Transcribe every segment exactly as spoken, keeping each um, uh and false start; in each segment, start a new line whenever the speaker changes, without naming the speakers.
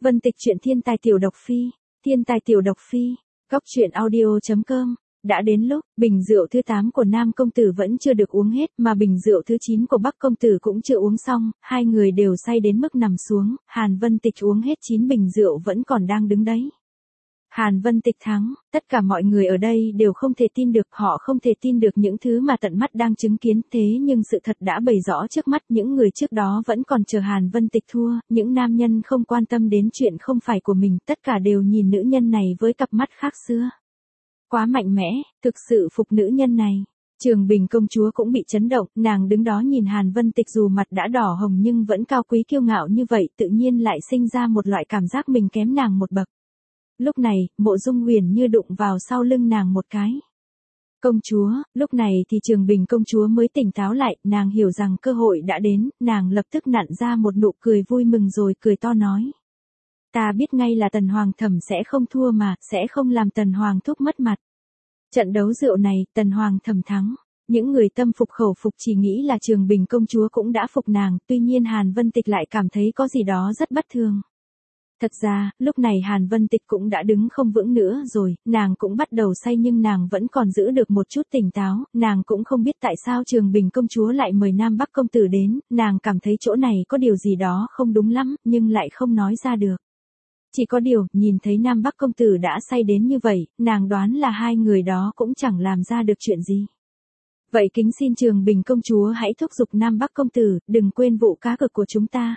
Vân Tịch truyện thiên tài tiểu độc phi, thiên tài tiểu độc phi, góc truyện audio chấm com. Đã đến lúc, bình rượu thứ tám của Nam công tử vẫn chưa được uống hết, mà bình rượu thứ chín của Bắc công tử cũng chưa uống xong, hai người đều say đến mức nằm xuống, Hàn Vân Tịch uống hết chín bình rượu vẫn còn đang đứng đấy. Hàn Vân Tịch thắng, tất cả mọi người ở đây đều không thể tin được, họ không thể tin được những thứ mà tận mắt đang chứng kiến, thế nhưng sự thật đã bày rõ trước mắt, những người trước đó vẫn còn chờ Hàn Vân Tịch thua, những nam nhân không quan tâm đến chuyện không phải của mình, tất cả đều nhìn nữ nhân này với cặp mắt khác xưa. Quá mạnh mẽ, thực sự phục nữ nhân này. Trường Bình công chúa cũng bị chấn động, nàng đứng đó nhìn Hàn Vân Tịch dù mặt đã đỏ hồng nhưng vẫn cao quý kiêu ngạo như vậy, tự nhiên lại sinh ra một loại cảm giác mình kém nàng một bậc. Lúc này, Mộ Dung Huyền như đụng vào sau lưng nàng một cái. Công chúa, lúc này thì Trường Bình công chúa mới tỉnh táo lại, nàng hiểu rằng cơ hội đã đến, nàng lập tức nặn ra một nụ cười vui mừng rồi cười to nói. Ta biết ngay là Tần Hoàng thẩm sẽ không thua mà, sẽ không làm Tần Hoàng thúc mất mặt. Trận đấu rượu này, Tần Hoàng thẩm thắng. Những người tâm phục khẩu phục chỉ nghĩ là Trường Bình công chúa cũng đã phục nàng, tuy nhiên Hàn Vân Tịch lại cảm thấy có gì đó rất bất thường. Thật ra, lúc này Hàn Vân Tịch cũng đã đứng không vững nữa rồi, nàng cũng bắt đầu say nhưng nàng vẫn còn giữ được một chút tỉnh táo, nàng cũng không biết tại sao Trường Bình công chúa lại mời Nam Bắc công tử đến, nàng cảm thấy chỗ này có điều gì đó không đúng lắm, nhưng lại không nói ra được. Chỉ có điều, nhìn thấy Nam Bắc công tử đã say đến như vậy, nàng đoán là hai người đó cũng chẳng làm ra được chuyện gì. Vậy kính xin Trường Bình công chúa hãy thúc giục Nam Bắc công tử, đừng quên vụ cá cược của chúng ta.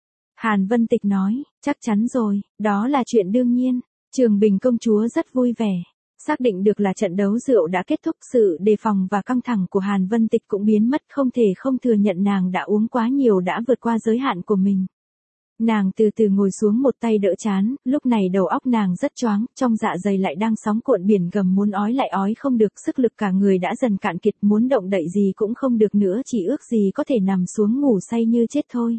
Hàn Vân Tịch nói, chắc chắn rồi, đó là chuyện đương nhiên. Trường Bình công chúa rất vui vẻ. Xác định được là trận đấu rượu đã kết thúc, sự đề phòng và căng thẳng của Hàn Vân Tịch cũng biến mất, không thể không thừa nhận nàng đã uống quá nhiều, đã vượt qua giới hạn của mình. Nàng từ từ ngồi xuống, một tay đỡ chán, lúc này đầu óc nàng rất choáng, trong dạ dày lại đang sóng cuộn biển gầm, muốn ói lại ói không được, sức lực cả người đã dần cạn kiệt, muốn động đậy gì cũng không được nữa, chỉ ước gì có thể nằm xuống ngủ say như chết thôi.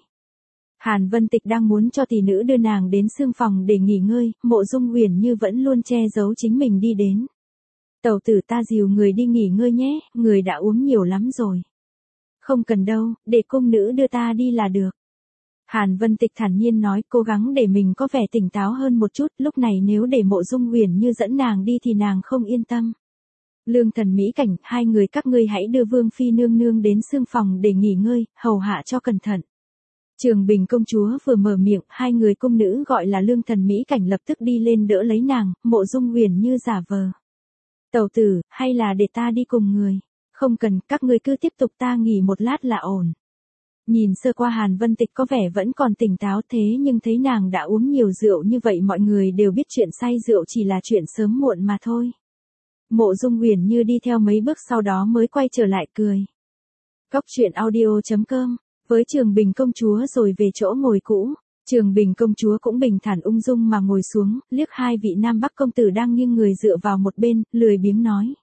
Hàn Vân Tịch đang muốn cho tỷ nữ đưa nàng đến sương phòng để nghỉ ngơi, Mộ Dung Huyền như vẫn luôn che giấu chính mình đi đến. Tẩu tử, ta dìu người đi nghỉ ngơi nhé, người đã uống nhiều lắm rồi. Không cần đâu, để cung nữ đưa ta đi là được. Hàn Vân Tịch thản nhiên nói, cố gắng để mình có vẻ tỉnh táo hơn một chút, lúc này nếu để Mộ Dung Huyền như dẫn nàng đi thì nàng không yên tâm. Lương Thần Mỹ Cảnh, hai người các ngươi hãy đưa Vương Phi nương nương đến sương phòng để nghỉ ngơi, hầu hạ cho cẩn thận. Trường Bình công chúa vừa mở miệng, hai người cung nữ gọi là Lương Thần Mỹ Cảnh lập tức đi lên đỡ lấy nàng, Mộ Dung Huyền như giả vờ. Tẩu tử, hay là để ta đi cùng người? Không cần, các ngươi cứ tiếp tục, ta nghỉ một lát là ổn. Nhìn sơ qua Hàn Vân Tịch có vẻ vẫn còn tỉnh táo, thế nhưng thấy nàng đã uống nhiều rượu như vậy, mọi người đều biết chuyện say rượu chỉ là chuyện sớm muộn mà thôi. Mộ Dung Huyền như đi theo mấy bước sau đó mới quay trở lại cười. Góc truyện audio chấm com. Với Trường Bình công chúa rồi về chỗ ngồi cũ, Trường Bình công chúa cũng bình thản ung dung mà ngồi xuống, liếc hai vị Nam Bắc công tử đang nghiêng người dựa vào một bên, lười biếng nói.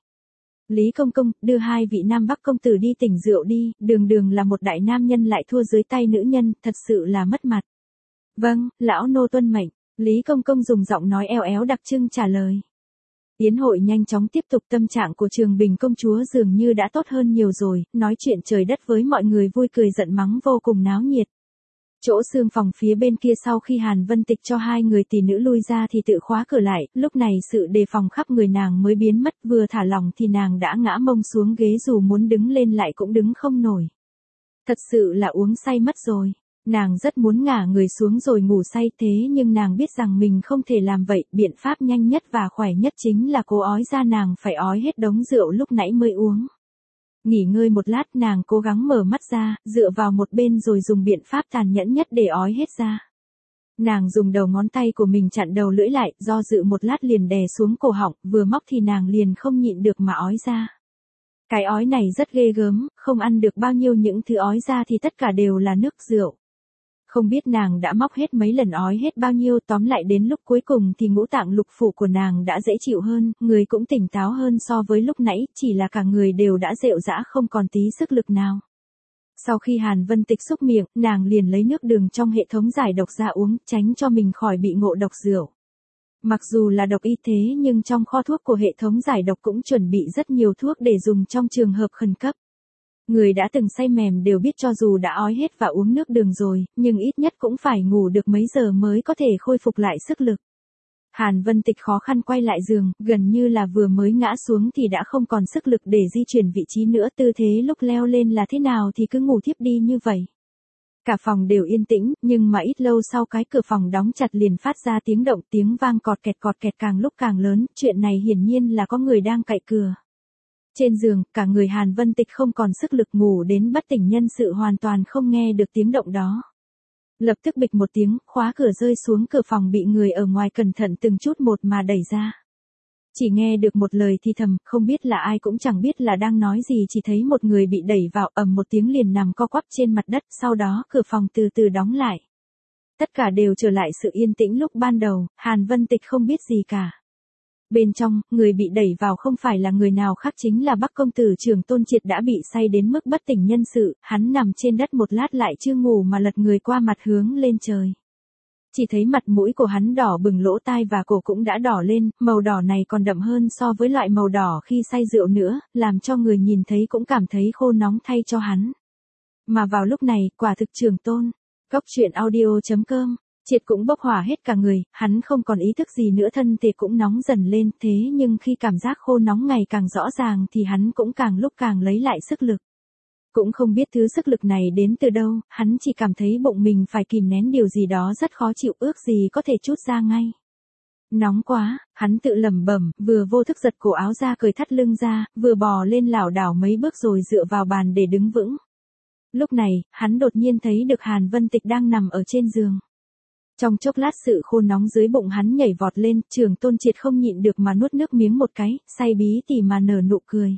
Lý công công, đưa hai vị Nam Bắc công tử đi tỉnh rượu đi, đường đường là một đại nam nhân lại thua dưới tay nữ nhân, thật sự là mất mặt. Vâng, lão nô tuân mệnh, Lý công công dùng giọng nói eo éo đặc trưng trả lời. Yến hội nhanh chóng tiếp tục, tâm trạng của Trường Bình công chúa dường như đã tốt hơn nhiều rồi, nói chuyện trời đất với mọi người vui cười giận mắng vô cùng náo nhiệt. Chỗ sương phòng phía bên kia sau khi Hàn Vân Tịch cho hai người tỷ nữ lui ra thì tự khóa cửa lại, lúc này sự đề phòng khắp người nàng mới biến mất, vừa thả lỏng thì nàng đã ngã mông xuống ghế, dù muốn đứng lên lại cũng đứng không nổi. Thật sự là uống say mất rồi. Nàng rất muốn ngả người xuống rồi ngủ say, thế nhưng nàng biết rằng mình không thể làm vậy, biện pháp nhanh nhất và khỏe nhất chính là cố ói ra, nàng phải ói hết đống rượu lúc nãy mới uống. Nghỉ ngơi một lát, nàng cố gắng mở mắt ra, dựa vào một bên rồi dùng biện pháp tàn nhẫn nhất để ói hết ra. Nàng dùng đầu ngón tay của mình chặn đầu lưỡi lại, do dự một lát liền đè xuống cổ họng, vừa móc thì nàng liền không nhịn được mà ói ra. Cái ói này rất ghê gớm, không ăn được bao nhiêu, những thứ ói ra thì tất cả đều là nước rượu. Không biết nàng đã móc hết mấy lần, ói hết bao nhiêu, tóm lại đến lúc cuối cùng thì ngũ tạng lục phủ của nàng đã dễ chịu hơn, người cũng tỉnh táo hơn so với lúc nãy, chỉ là cả người đều đã rệu rã không còn tí sức lực nào. Sau khi Hàn Vân Tịch xúc miệng, nàng liền lấy nước đường trong hệ thống giải độc ra uống, tránh cho mình khỏi bị ngộ độc rượu. Mặc dù là độc y thế nhưng trong kho thuốc của hệ thống giải độc cũng chuẩn bị rất nhiều thuốc để dùng trong trường hợp khẩn cấp. Người đã từng say mềm đều biết cho dù đã ói hết và uống nước đường rồi, nhưng ít nhất cũng phải ngủ được mấy giờ mới có thể khôi phục lại sức lực. Hàn Vân Tịch khó khăn quay lại giường, gần như là vừa mới ngã xuống thì đã không còn sức lực để di chuyển vị trí nữa, tư thế lúc leo lên là thế nào thì cứ ngủ thiếp đi như vậy. Cả phòng đều yên tĩnh, nhưng mà ít lâu sau cái cửa phòng đóng chặt liền phát ra tiếng động, tiếng vang cọt kẹt cọt kẹt càng lúc càng lớn, chuyện này hiển nhiên là có người đang cạy cửa. Trên giường, cả người Hàn Vân Tịch không còn sức lực, ngủ đến bất tỉnh nhân sự hoàn toàn không nghe được tiếng động đó. Lập tức bịch một tiếng, khóa cửa rơi xuống, cửa phòng bị người ở ngoài cẩn thận từng chút một mà đẩy ra. Chỉ nghe được một lời thì thầm, không biết là ai cũng chẳng biết là đang nói gì, chỉ thấy một người bị đẩy vào, ầm một tiếng liền nằm co quắp trên mặt đất, sau đó cửa phòng từ từ đóng lại. Tất cả đều trở lại sự yên tĩnh lúc ban đầu, Hàn Vân Tịch không biết gì cả. Bên trong, người bị đẩy vào không phải là người nào khác chính là Bắc công tử Trường Tôn Triệt đã bị say đến mức bất tỉnh nhân sự, hắn nằm trên đất một lát lại chưa ngủ mà lật người qua mặt hướng lên trời. Chỉ thấy mặt mũi của hắn đỏ bừng, lỗ tai và cổ cũng đã đỏ lên, màu đỏ này còn đậm hơn so với loại màu đỏ khi say rượu nữa, làm cho người nhìn thấy cũng cảm thấy khô nóng thay cho hắn. Mà vào lúc này, quả thực Trường Tôn, Cốc truyện audio chấm com, Triệt cũng bốc hỏa hết cả người, hắn không còn ý thức gì nữa, thân thể cũng nóng dần lên, thế nhưng khi cảm giác khô nóng ngày càng rõ ràng thì hắn cũng càng lúc càng lấy lại sức lực. Cũng không biết thứ sức lực này đến từ đâu, hắn chỉ cảm thấy bụng mình phải kìm nén điều gì đó rất khó chịu, ước gì có thể trút ra ngay. Nóng quá, hắn tự lẩm bẩm, vừa vô thức giật cổ áo ra, cởi thắt lưng ra, vừa bò lên lảo đảo mấy bước rồi dựa vào bàn để đứng vững. Lúc này, hắn đột nhiên thấy được Hàn Vân Tịch đang nằm ở trên giường. Trong chốc lát sự khô nóng dưới bụng hắn nhảy vọt lên, Trường Tôn Triệt không nhịn được mà nuốt nước miếng một cái, say bí tỉ mà nở nụ cười.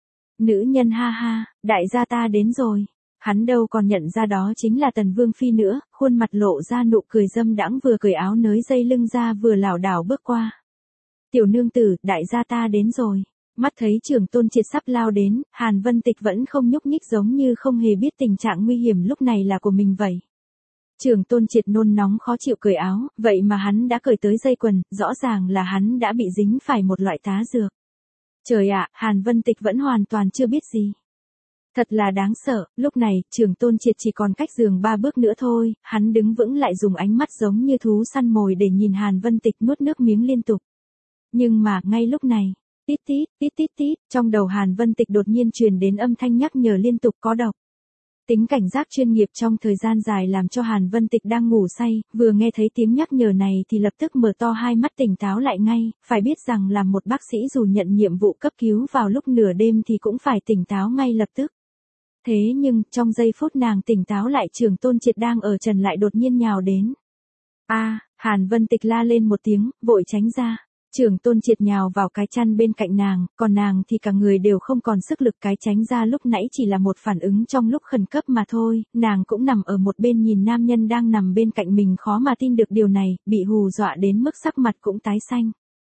Nữ nhân ha ha, đại gia ta đến rồi. Hắn đâu còn nhận ra đó chính là Tần Vương Phi nữa, khuôn mặt lộ ra nụ cười dâm đãng, vừa cởi áo nới dây lưng ra vừa lảo đảo bước qua. Tiểu nương tử, đại gia ta đến rồi. Mắt thấy Trường Tôn Triệt sắp lao đến, Hàn Vân Tịch vẫn không nhúc nhích, giống như không hề biết tình trạng nguy hiểm lúc này là của mình vậy. Trường Tôn Triệt nôn nóng khó chịu cởi áo, vậy mà hắn đã cởi tới dây quần, rõ ràng là hắn đã bị dính phải một loại tá dược. Trời ạ, Hàn Vân Tịch vẫn hoàn toàn chưa biết gì. Thật là đáng sợ, lúc này, Trường Tôn Triệt chỉ còn cách giường ba bước nữa thôi, hắn đứng vững lại, dùng ánh mắt giống như thú săn mồi để nhìn Hàn Vân Tịch, nuốt nước miếng liên tục. Nhưng mà, ngay lúc này, tít tít, tít tít tít, trong đầu Hàn Vân Tịch đột nhiên truyền đến âm thanh nhắc nhở liên tục, có độc. Tính cảnh giác chuyên nghiệp trong thời gian dài làm cho Hàn Vân Tịch đang ngủ say, vừa nghe thấy tiếng nhắc nhở này thì lập tức mở to hai mắt tỉnh táo lại ngay, phải biết rằng là một bác sĩ dù nhận nhiệm vụ cấp cứu vào lúc nửa đêm thì cũng phải tỉnh táo ngay lập tức. Thế nhưng, trong giây phút nàng tỉnh táo lại, Trường Tôn Triệt đang ở trần lại đột nhiên nhào đến. A, Hàn Vân Tịch la lên một tiếng, vội tránh ra. Trường Tôn Triệt nhào vào cái chăn bên cạnh nàng, còn nàng thì cả người đều không còn sức lực, cái tránh ra lúc nãy chỉ là một phản ứng trong lúc khẩn cấp mà thôi, nàng cũng nằm ở một bên nhìn nam nhân đang nằm bên cạnh mình, khó mà tin được điều này, bị hù dọa đến mức sắc mặt cũng tái xanh.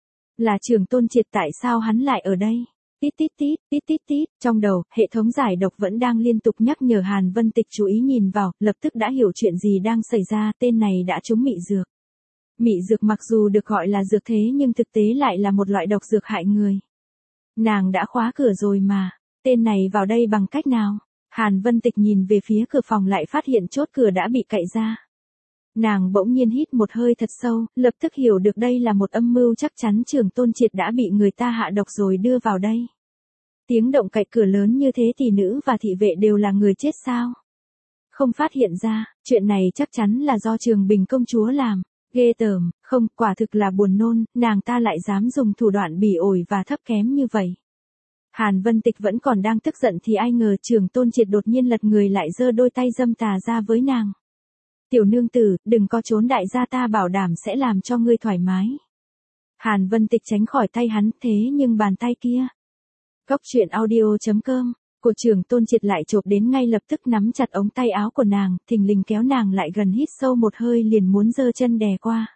Là Trường Tôn Triệt, tại sao hắn lại ở đây? Tít tít tít, tít tít tít, trong đầu, hệ thống giải độc vẫn đang liên tục nhắc nhở Hàn Vân Tịch chú ý nhìn vào, lập tức đã hiểu chuyện gì đang xảy ra, tên này đã trúng mị dược. Mị dược mặc dù được gọi là dược thế nhưng thực tế lại là một loại độc dược hại người. Nàng đã khóa cửa rồi mà, tên này vào đây bằng cách nào? Hàn Vân Tịch nhìn về phía cửa phòng lại phát hiện chốt cửa đã bị cạy ra. Nàng bỗng nhiên hít một hơi thật sâu, lập tức hiểu được đây là một âm mưu, chắc chắn Trường Tôn Triệt đã bị người ta hạ độc rồi đưa vào đây. Tiếng động cạy cửa lớn như thế thì nữ và thị vệ đều là người chết sao? Không phát hiện ra, chuyện này chắc chắn là do Trường Bình công chúa làm. Ghê tởm, không, quả thực là buồn nôn, nàng ta lại dám dùng thủ đoạn bỉ ổi và thấp kém như vậy. Hàn Vân Tịch vẫn còn đang tức giận thì ai ngờ Trường Tôn Triệt đột nhiên lật người lại, giơ đôi tay dâm tà ra với nàng. Tiểu nương tử, đừng có trốn, đại gia ta bảo đảm sẽ làm cho ngươi thoải mái. Hàn Vân Tịch tránh khỏi tay hắn, thế nhưng bàn tay kia. Cốc truyện audio chấm com, của Trường Tôn Triệt lại chộp đến, ngay lập tức nắm chặt ống tay áo của nàng, thình lình kéo nàng lại gần, hít sâu một hơi liền muốn giơ chân đè qua.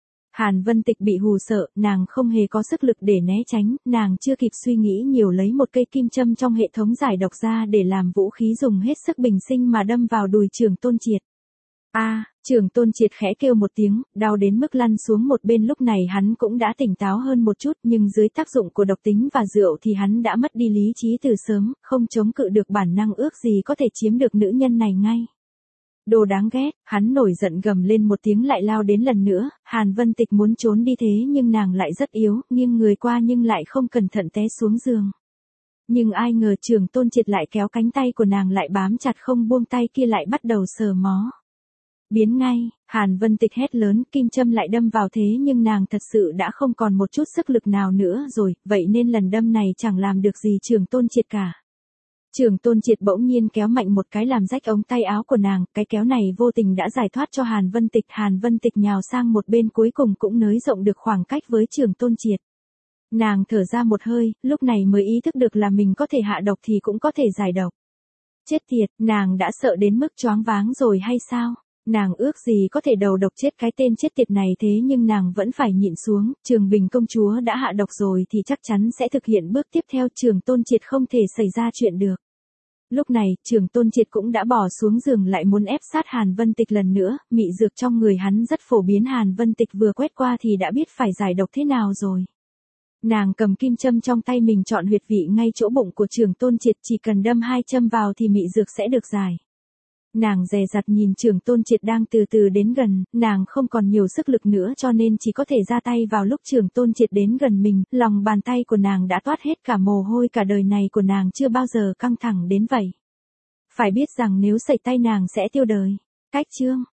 Hàn Vân Tịch bị hù sợ, nàng không hề có sức lực để né tránh, nàng chưa kịp suy nghĩ nhiều lấy một cây kim châm trong hệ thống giải độc ra để làm vũ khí, dùng hết sức bình sinh mà đâm vào đùi Trường Tôn Triệt. A, Trường Tôn Triệt khẽ kêu một tiếng, đau đến mức lăn xuống một bên, lúc này hắn cũng đã tỉnh táo hơn một chút, nhưng dưới tác dụng của độc tính và rượu thì hắn đã mất đi lý trí từ sớm, không chống cự được bản năng ước gì có thể chiếm được nữ nhân này ngay. Đồ đáng ghét, hắn nổi giận gầm lên một tiếng lại lao đến lần nữa, Hàn Vân Tịch muốn trốn đi thế nhưng nàng lại rất yếu, nghiêng người qua nhưng lại không cẩn thận té xuống giường. Nhưng ai ngờ Trường Tôn Triệt lại kéo cánh tay của nàng lại bám chặt không buông tay kia, lại bắt đầu sờ mó. Biến ngay, Hàn Vân Tịch hét lớn, kim châm lại đâm vào thế nhưng nàng thật sự đã không còn một chút sức lực nào nữa rồi, vậy nên lần đâm này chẳng làm được gì Trường Tôn Triệt cả. Trường Tôn Triệt bỗng nhiên kéo mạnh một cái làm rách ống tay áo của nàng, cái kéo này vô tình đã giải thoát cho Hàn Vân Tịch, Hàn Vân Tịch nhào sang một bên cuối cùng cũng nới rộng được khoảng cách với Trường Tôn Triệt. Nàng thở ra một hơi, lúc này mới ý thức được là mình có thể hạ độc thì cũng có thể giải độc. Chết tiệt, nàng đã sợ đến mức choáng váng rồi hay sao? Nàng ước gì có thể đầu độc chết cái tên chết tiệt này, thế nhưng nàng vẫn phải nhịn xuống, Trường Bình công chúa đã hạ độc rồi thì chắc chắn sẽ thực hiện bước tiếp theo, Trường Tôn Triệt không thể xảy ra chuyện được. Lúc này, Trường Tôn Triệt cũng đã bỏ xuống giường lại muốn ép sát Hàn Vân Tịch lần nữa, mị dược trong người hắn rất phổ biến, Hàn Vân Tịch vừa quét qua thì đã biết phải giải độc thế nào rồi. Nàng cầm kim châm trong tay mình chọn huyệt vị ngay chỗ bụng của Trường Tôn Triệt, chỉ cần đâm hai châm vào thì mị dược sẽ được giải. Nàng dè dặt nhìn Trường Tôn Triệt đang từ từ đến gần, nàng không còn nhiều sức lực nữa cho nên chỉ có thể ra tay vào lúc Trường Tôn Triệt đến gần mình, lòng bàn tay của nàng đã toát hết cả mồ hôi, cả đời này của nàng chưa bao giờ căng thẳng đến vậy. Phải biết rằng nếu sẩy tay nàng sẽ tiêu đời. Cách chương